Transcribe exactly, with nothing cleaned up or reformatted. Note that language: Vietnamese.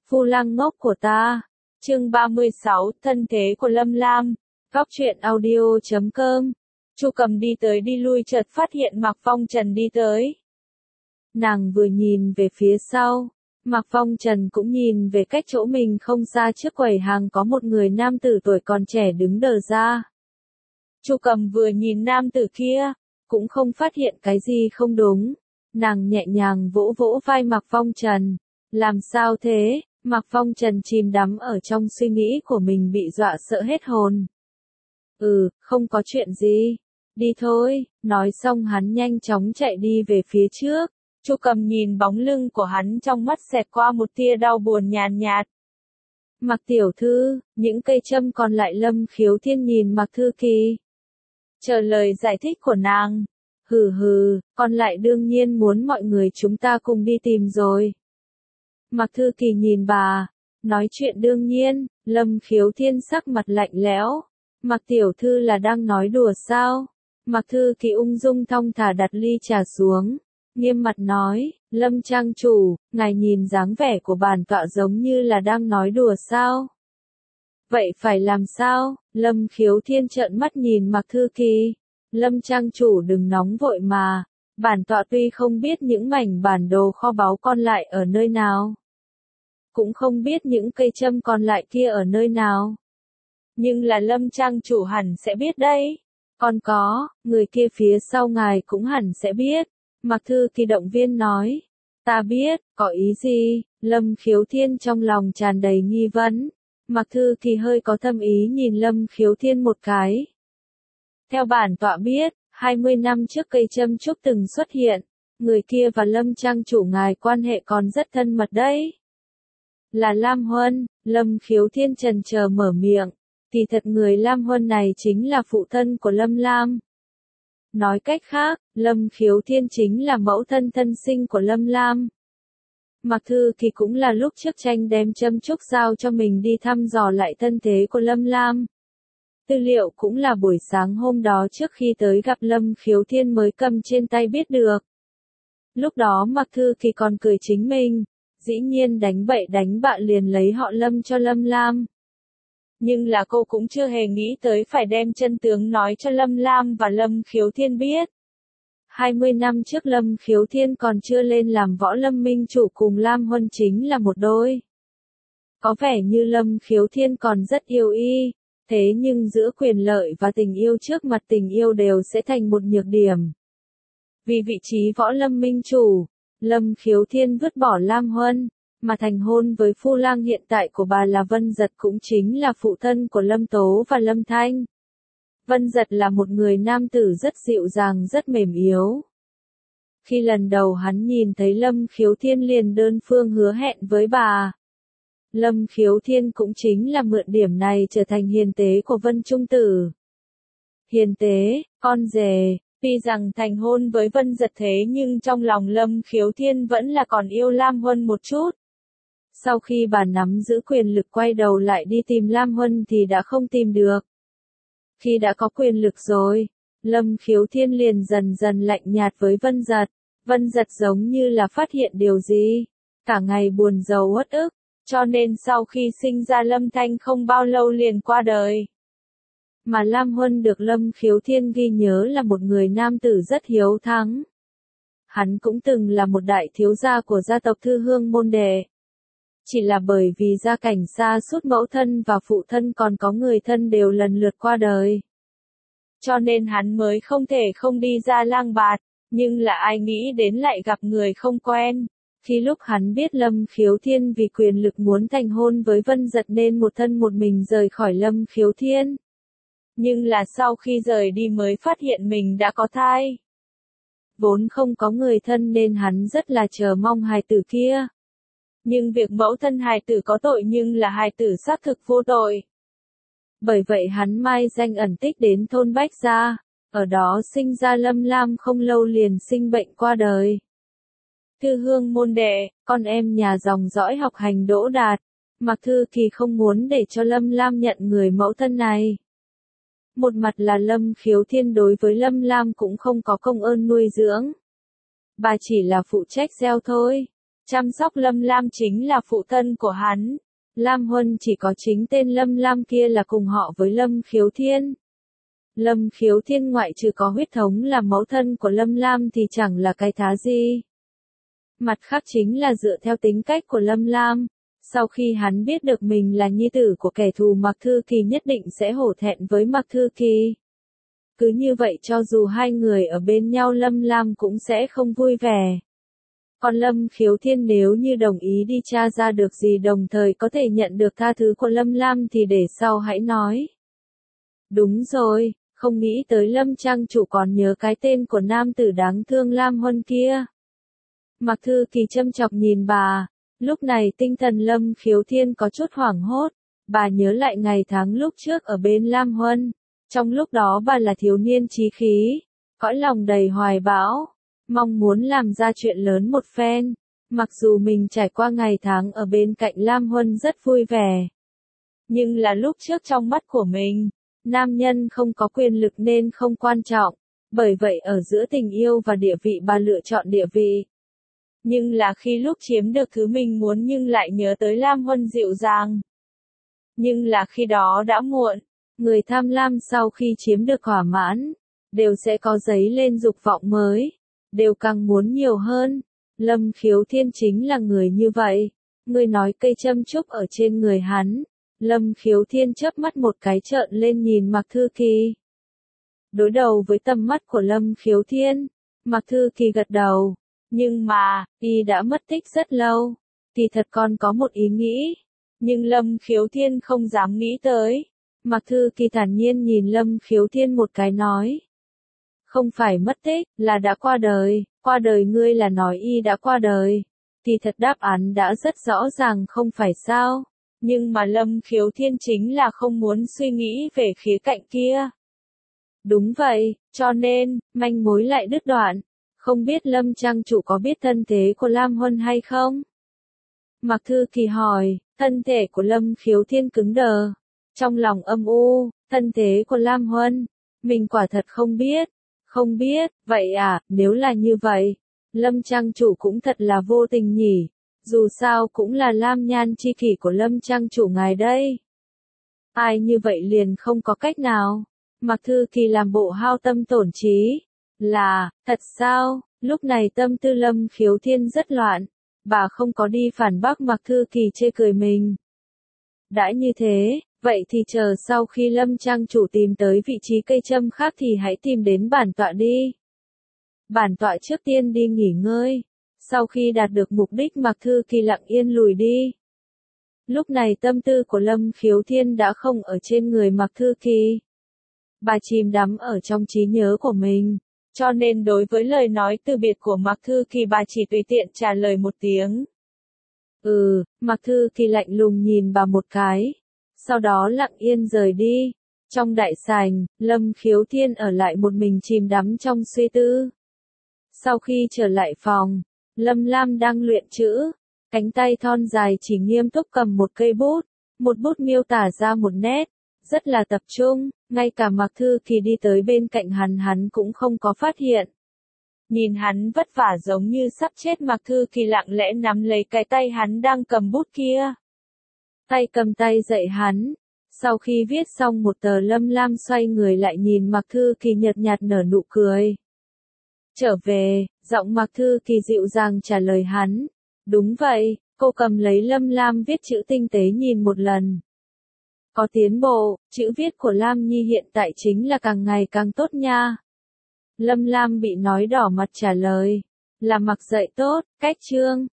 Phu lang ngốc của ta. Chương ba mươi sáu, thân thế của Lâm Lam. Góc truyện audio chấm com. Chu Cầm đi tới đi lui chợt phát hiện Mạc Phong Trần đi tới. Nàng vừa nhìn về phía sau, Mạc Phong Trần cũng nhìn về cách chỗ mình không xa, trước quầy hàng có một người nam tử tuổi còn trẻ đứng đờ ra. Chu Cầm vừa nhìn nam tử kia, cũng không phát hiện cái gì không đúng. Nàng nhẹ nhàng vỗ vỗ vai Mạc Phong Trần. Làm sao thế? Mạc Phong Trần chìm đắm ở trong suy nghĩ của mình bị dọa sợ hết hồn. Ừ, không có chuyện gì. Đi thôi. Nói xong hắn nhanh chóng chạy đi về phía trước. Chu Cầm nhìn bóng lưng của hắn, trong mắt xẹt qua một tia đau buồn nhàn nhạt. Mạc tiểu thư, những cây châm còn lại. Lâm Khiếu Thiên nhìn Mạc Thư Kỳ, chờ lời giải thích của nàng. Hừ hừ, còn lại đương nhiên muốn mọi người chúng ta cùng đi tìm rồi. Mạc Thư Kỳ nhìn bà, nói chuyện đương nhiên. Lâm Khiếu Thiên sắc mặt lạnh lẽo. Mạc tiểu thư là đang nói đùa sao? Mạc Thư Kỳ ung dung thong thả đặt ly trà xuống, nghiêm mặt nói, Lâm trang chủ, ngài nhìn dáng vẻ của bản tọa giống như là đang nói đùa sao? Vậy phải làm sao? Lâm Khiếu Thiên trợn mắt nhìn Mạc Thư Kỳ. Lâm trang chủ đừng nóng vội mà. Bản tọa tuy không biết những mảnh bản đồ kho báu còn lại ở nơi nào, cũng không biết những cây châm còn lại kia ở nơi nào, nhưng là Lâm trang chủ hẳn sẽ biết đấy. Còn có, người kia phía sau ngài cũng hẳn sẽ biết. Mạc Thư Kỳ động viên nói. Ta biết, có ý gì? Lâm Khiếu Thiên trong lòng tràn đầy nghi vấn. Mạc Thư Kỳ hơi có thâm ý nhìn Lâm Khiếu Thiên một cái. Theo bản tọa biết, hai mươi năm trước cây châm trúc từng xuất hiện. Người kia và Lâm trang chủ ngài quan hệ còn rất thân mật đấy. Là Lam Huân. Lâm Khiếu Thiên chần chờ mở miệng. Thì thật người Lam Huân này chính là phụ thân của Lâm Lam. Nói cách khác, Lâm Khiếu Thiên chính là mẫu thân thân sinh của Lâm Lam. Mạc Thư Kỳ cũng là lúc trước tranh đem châm trúc giao cho mình đi thăm dò lại thân thế của Lâm Lam. Tư liệu cũng là buổi sáng hôm đó trước khi tới gặp Lâm Khiếu Thiên mới cầm trên tay biết được. Lúc đó Mạc Thư Kỳ còn cười chính mình, dĩ nhiên đánh bậy đánh bạ liền lấy họ Lâm cho Lâm Lam. Nhưng là cô cũng chưa hề nghĩ tới phải đem chân tướng nói cho Lâm Lam và Lâm Khiếu Thiên biết. hai mươi năm trước Lâm Khiếu Thiên còn chưa lên làm võ lâm minh chủ cùng Lam Huân chính là một đôi. Có vẻ như Lâm Khiếu Thiên còn rất yêu y, thế nhưng giữa quyền lợi và tình yêu trước mặt tình yêu đều sẽ thành một nhược điểm. Vì vị trí võ lâm minh chủ, Lâm Khiếu Thiên vứt bỏ Lam Huân, mà thành hôn với phu lang hiện tại của bà là Vân Giật, cũng chính là phụ thân của Lâm Tố và Lâm Thanh. Vân Giật là một người nam tử rất dịu dàng, rất mềm yếu. Khi lần đầu hắn nhìn thấy Lâm Khiếu Thiên liền đơn phương hứa hẹn với bà. Lâm Khiếu Thiên cũng chính là mượn điểm này trở thành hiền tế của Vân Trung Tử. Hiền tế, con rể. Tuy rằng thành hôn với Vân Giật thế nhưng trong lòng Lâm Khiếu Thiên vẫn là còn yêu Lam Huân một chút. Sau khi bà nắm giữ quyền lực quay đầu lại đi tìm Lam Huân thì đã không tìm được. Khi đã có quyền lực rồi, Lâm Khiếu Thiên liền dần dần lạnh nhạt với Vân Giật. Vân Giật giống như là phát hiện điều gì, cả ngày buồn rầu uất ức, cho nên sau khi sinh ra Lâm Thanh không bao lâu liền qua đời. Mà Lam Huân được Lâm Khiếu Thiên ghi nhớ là một người nam tử rất hiếu thắng. Hắn cũng từng là một đại thiếu gia của gia tộc Thư Hương môn đệ. Chỉ là bởi vì gia cảnh xa sút, mẫu thân và phụ thân còn có người thân đều lần lượt qua đời, cho nên hắn mới không thể không đi ra lang bạt, nhưng là ai nghĩ đến lại gặp người không quen. Khi lúc hắn biết Lâm Khiếu Thiên vì quyền lực muốn thành hôn với Vân Giật nên một thân một mình rời khỏi Lâm Khiếu Thiên. Nhưng là sau khi rời đi mới phát hiện mình đã có thai. Vốn không có người thân nên hắn rất là chờ mong hài tử kia. Nhưng việc mẫu thân hài tử có tội nhưng là hài tử xác thực vô tội. Bởi vậy hắn mai danh ẩn tích đến thôn Bách Gia, ở đó sinh ra Lâm Lam, không lâu liền sinh bệnh qua đời. Thư Hương môn đệ, con em nhà dòng dõi học hành đỗ đạt, Mạc Thư Kỳ không muốn để cho Lâm Lam nhận người mẫu thân này. Một mặt là Lâm Khiếu Thiên đối với Lâm Lam cũng không có công ơn nuôi dưỡng. Bà chỉ là phụ trách gieo thôi. chăm sóc Lâm Lam chính là phụ thân của hắn. Lam Huân chỉ có chính tên Lâm Lam kia là cùng họ với Lâm Khiếu Thiên. Lâm Khiếu Thiên ngoại trừ có huyết thống là mẫu thân của Lâm Lam thì chẳng là cái thá gì. Mặt khác chính là dựa theo tính cách của Lâm Lam, sau khi hắn biết được mình là nhi tử của kẻ thù Mạc Thư Kỳ nhất định sẽ hổ thẹn với Mạc Thư Kỳ. Cứ như vậy cho dù hai người ở bên nhau Lâm Lam cũng sẽ không vui vẻ. Còn Lâm Khiếu Thiên nếu như đồng ý đi tra ra được gì đồng thời có thể nhận được tha thứ của Lâm Lam thì để sau hãy nói. Đúng rồi, không nghĩ tới Lâm trang chủ còn nhớ cái tên của nam tử đáng thương Lam Huân kia. Mạc Thư Kỳ châm chọc nhìn bà, lúc này tinh thần Lâm Khiếu Thiên có chút hoảng hốt, bà nhớ lại ngày tháng lúc trước ở bên Lam Huân, trong lúc đó bà là thiếu niên chí khí, cõi lòng đầy hoài bão, mong muốn làm ra chuyện lớn một phen, mặc dù mình trải qua ngày tháng ở bên cạnh Lam Huân rất vui vẻ. Nhưng là lúc trước trong mắt của mình, nam nhân không có quyền lực nên không quan trọng, bởi vậy ở giữa tình yêu và địa vị bà lựa chọn địa vị. Nhưng là khi lúc chiếm được thứ mình muốn nhưng lại nhớ tới Lam Huân dịu dàng. Nhưng là khi đó đã muộn, người tham lam sau khi chiếm được thỏa mãn, đều sẽ có dấy lên dục vọng mới, đều càng muốn nhiều hơn. Lâm Khiếu Thiên chính là người như vậy. Người nói cây châm chúc ở trên người hắn. Lâm Khiếu Thiên chớp mắt một cái trợn lên nhìn Mạc Thư Kỳ. Đối đầu với tầm mắt của Lâm Khiếu Thiên, Mạc Thư Kỳ gật đầu. Nhưng mà, y đã mất tích rất lâu. Kỳ thật còn có một ý nghĩ. Nhưng Lâm Khiếu Thiên không dám nghĩ tới. Mạc Thư Kỳ thản nhiên nhìn Lâm Khiếu Thiên một cái nói. Không phải mất tích, là đã qua đời. Qua đời ngươi là nói y đã qua đời. Kỳ thật đáp án đã rất rõ ràng không phải sao. Nhưng mà Lâm Khiếu Thiên chính là không muốn suy nghĩ về khía cạnh kia. Đúng vậy, cho nên, manh mối lại đứt đoạn. Không biết Lâm trang chủ có biết thân thế của Lam Huân hay không? Mạc Thư Kỳ hỏi, thân thể của Lâm Khiếu Thiên cứng đờ. Trong lòng âm u, thân thế của Lam Huân, mình quả thật không biết. Không biết, vậy à, nếu là như vậy, Lâm trang chủ cũng thật là vô tình nhỉ. Dù sao cũng là Lam Nhan chi kỷ của Lâm trang chủ ngài đây. Ai như vậy liền không có cách nào. Mạc Thư Kỳ làm bộ hao tâm tổn trí. Là, thật sao? Lúc này tâm tư Lâm Khiếu Thiên rất loạn. Bà không có đi phản bác Mạc Thư Kỳ chê cười mình. Đã như thế, vậy thì chờ sau khi Lâm trang chủ tìm tới vị trí cây châm khác thì hãy tìm đến bản tọa đi. Bản tọa trước tiên đi nghỉ ngơi. Sau khi đạt được mục đích Mạc Thư Kỳ lặng yên lùi đi. Lúc này tâm tư của Lâm Khiếu Thiên đã không ở trên người Mạc Thư Kỳ. Bà chìm đắm ở trong trí nhớ của mình. Cho nên đối với lời nói từ biệt của Mạc Thư Kỳ bà chỉ tùy tiện trả lời một tiếng. Ừ, Mạc Thư Kỳ lạnh lùng nhìn bà một cái. Sau đó lặng yên rời đi. Trong đại sảnh, Lâm Khiếu Thiên ở lại một mình chìm đắm trong suy tư. Sau khi trở lại phòng, Lâm Lam đang luyện chữ. Cánh tay thon dài chỉ nghiêm túc cầm một cây bút. Một bút miêu tả ra một nét. Rất là tập trung, ngay cả Mạc Thư Kỳ đi tới bên cạnh hắn hắn cũng không có phát hiện. Nhìn hắn vất vả giống như sắp chết Mạc Thư Kỳ lặng lẽ nắm lấy cái tay hắn đang cầm bút kia. Tay cầm tay dạy hắn. Sau khi viết xong một tờ Lâm Lam xoay người lại nhìn Mạc Thư Kỳ nhợt nhạt nở nụ cười. Trở về, giọng Mạc Thư Kỳ dịu dàng trả lời hắn. Đúng vậy, cô cầm lấy Lâm Lam viết chữ tinh tế nhìn một lần. Có tiến bộ, chữ viết của Lam Nhi hiện tại chính là càng ngày càng tốt nha. Lâm Lam bị nói đỏ mặt trả lời. Là mặc dạy tốt, cách chương.